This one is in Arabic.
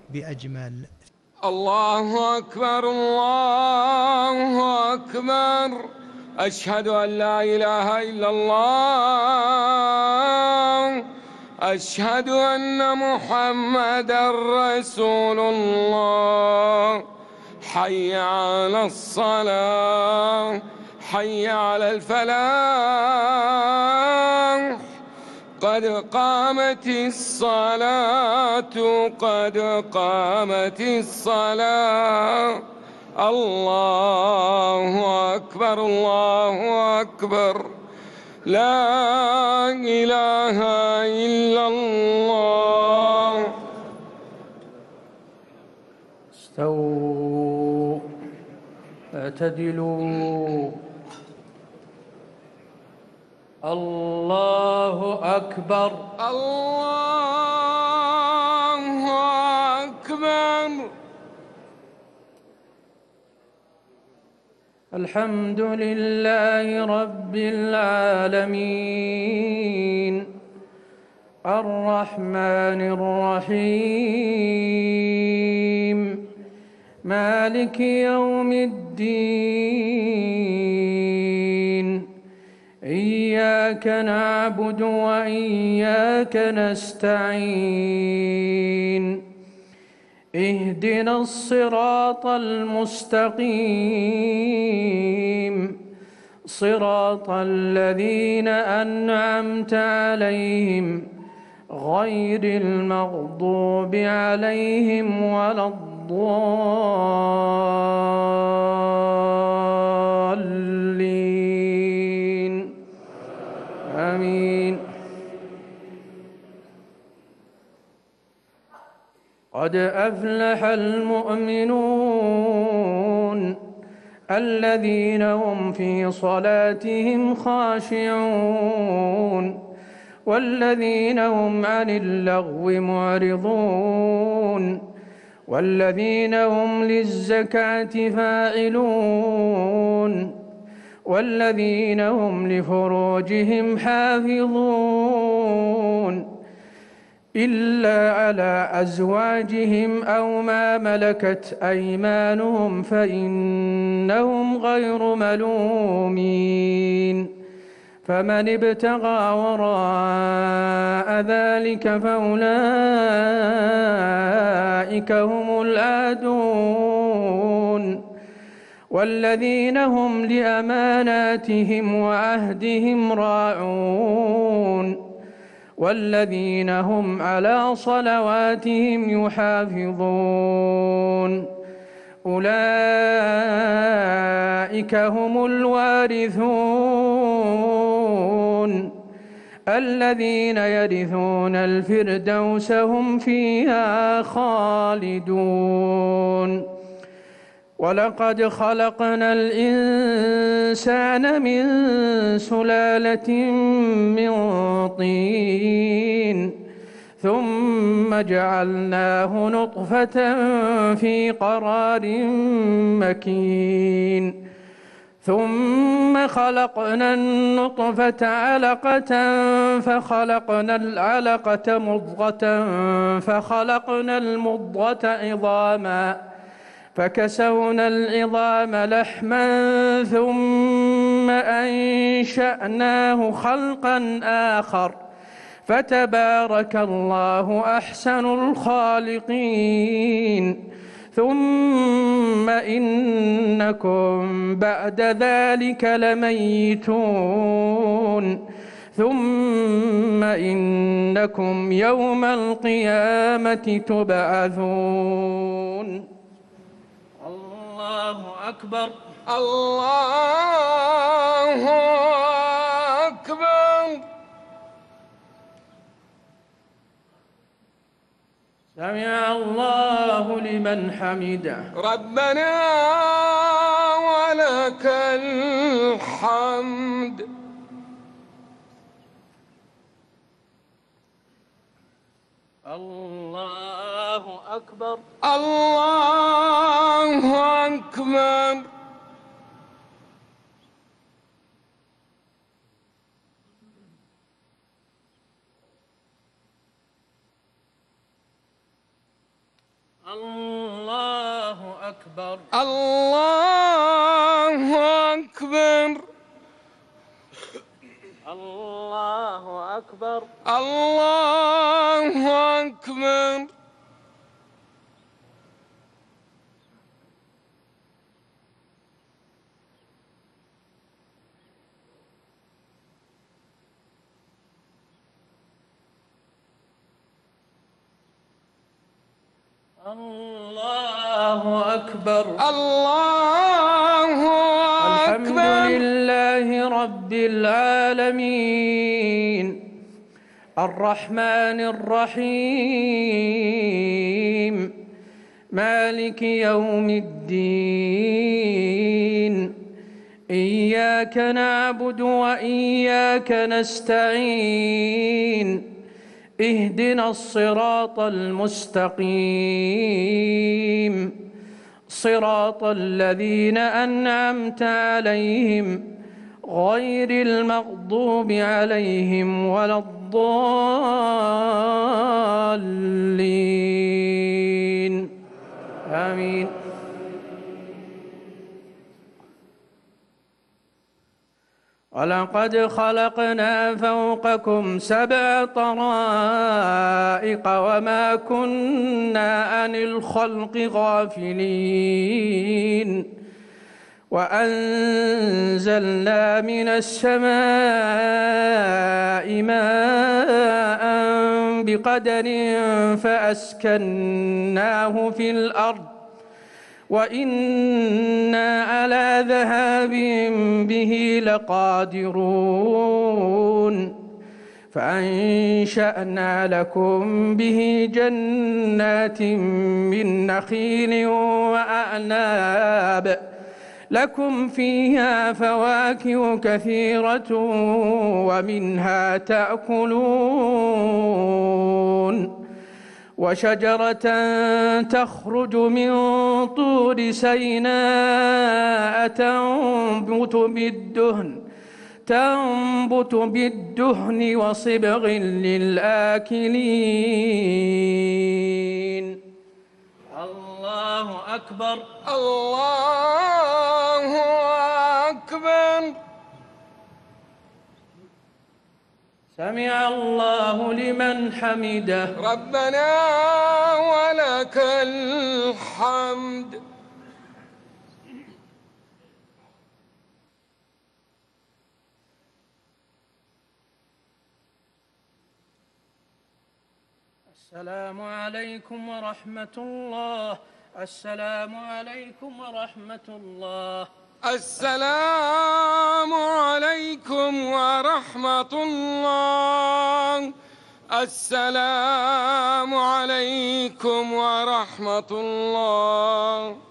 بأجمل. الله أكبر الله أكبر، أشهد أن لا إله إلا الله، أشهد أن محمدًا رسول الله. حي على الصلاة، حي على الفلاح، قد قامت الصلاة، قد قامت الصلاة. الله أكبر الله أكبر، لا إله إلا الله. استووا اعتدلوا. الله أكبر الله أكبر. الحمد لله رب العالمين، الرحمن الرحيم، مالك يوم الدين. إياك نعبد وإياك نستعين، اهدنا الصراط المستقيم، صراط الذين أنعمت عليهم غير المغضوب عليهم ولا الضالين. آمين. قد أفلح المؤمنون الذين هم في صلاتهم خاشعون والذين هم عن اللغو معرضون والذين هم للزكاة فاعلون والذين هم لفروجهم حافظون إلا على أزواجهم أو ما ملكت أيمانهم فإنهم غير ملومين. فمن ابتغى وراء ذلك فأولئك هم العادون. والذين هم لأماناتهم وعهدهم راعون والذين هم على صلواتهم يحافظون. أولئك هم الوارثون الذين يرثون الفردوس هم فيها خالدون. ولقد خلقنا الإنسان من سلالة من طين ثم جعلناه نطفة في قرار مكين ثم خلقنا النطفة علقة فخلقنا العلقة مضغة فخلقنا المضغة عظاما فكسونا العظام لحما ثم أنشأناه خلقا آخر فتبارك الله أحسن الخالقين. ثم إنكم بعد ذلك لميتون ثم إنكم يوم القيامة تبعثون. الله أكبر الله أكبر. سمع الله لمن حمده. ربنا ولك الحمد. الله أكبر الله أكبر. الله أكبر. الله أكبر. الله أكبر. الله أكبر. الله أكبر. الله الحمد أكبر. لله رب العالمين الرحمن الرحيم مالك يوم الدين إياك نعبد وإياك نستعين اهدنا الصراط المستقيم صراط الذين أنعمت عليهم غير المغضوب عليهم ولا الضالين آمين. ولقد خلقنا فوقكم 7 طرائق وما كنا عن الخلق غافلين وأنزلنا من السماء ماء بقدر فأسكناه في الأرض وإنا على ذهاب به لقادرون فأنشأنا لكم به جنات من نخيل وأعناب لكم فيها فواكه كثيرة ومنها تأكلون وشجرة تخرج من طور سيناء تنبت بالدهن وصبغ للآكلين. الله أكبر. الله أكبر. سمع الله لمن حمده. ربنا ولك الحمد. السلام عليكم ورحمة الله. السلام عليكم ورحمة الله. السلام عليكم ورحمة الله. السلام عليكم ورحمة الله.